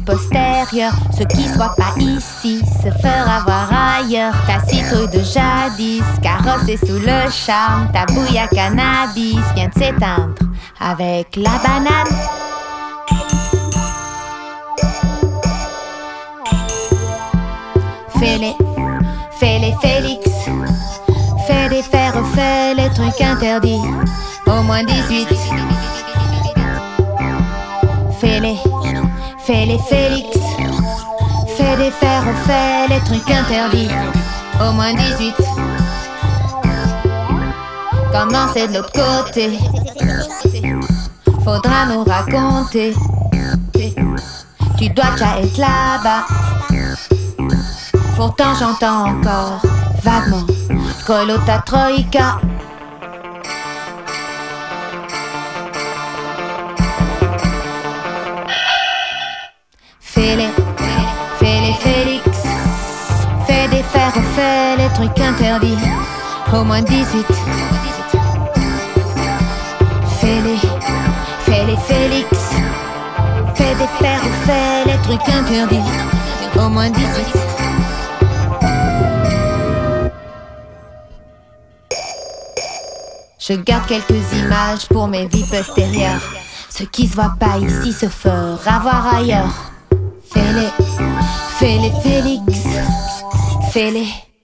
postérieure. Ce qui soit pas ici se fera voir ailleurs. Ta citrouille de jadis, carrossée sous le charme. Ta bouille à cannabis vient de s'éteindre avec la banane. Fais-les Félix. Fais des fers, fais les trucs interdits. Au moins 18. Fais-les Félix. Fais des fers, fais les trucs interdits. Au moins 18. Comment c'est de l'autre côté? Faudra nous raconter. Tu dois déjà être là-bas. Pourtant j'entends encore vaguement Kolota Troïka. Fais-les Félix. Fais des fers, fais les trucs interdits. Au moins 18. Fais-les Félix. Fais des fers, fais les trucs interdits. Au moins 18. Je garde quelques images pour mes vies postérieures. Ce qui se voit pas ici se fera voir ailleurs. Fais-les Félix. Fais-les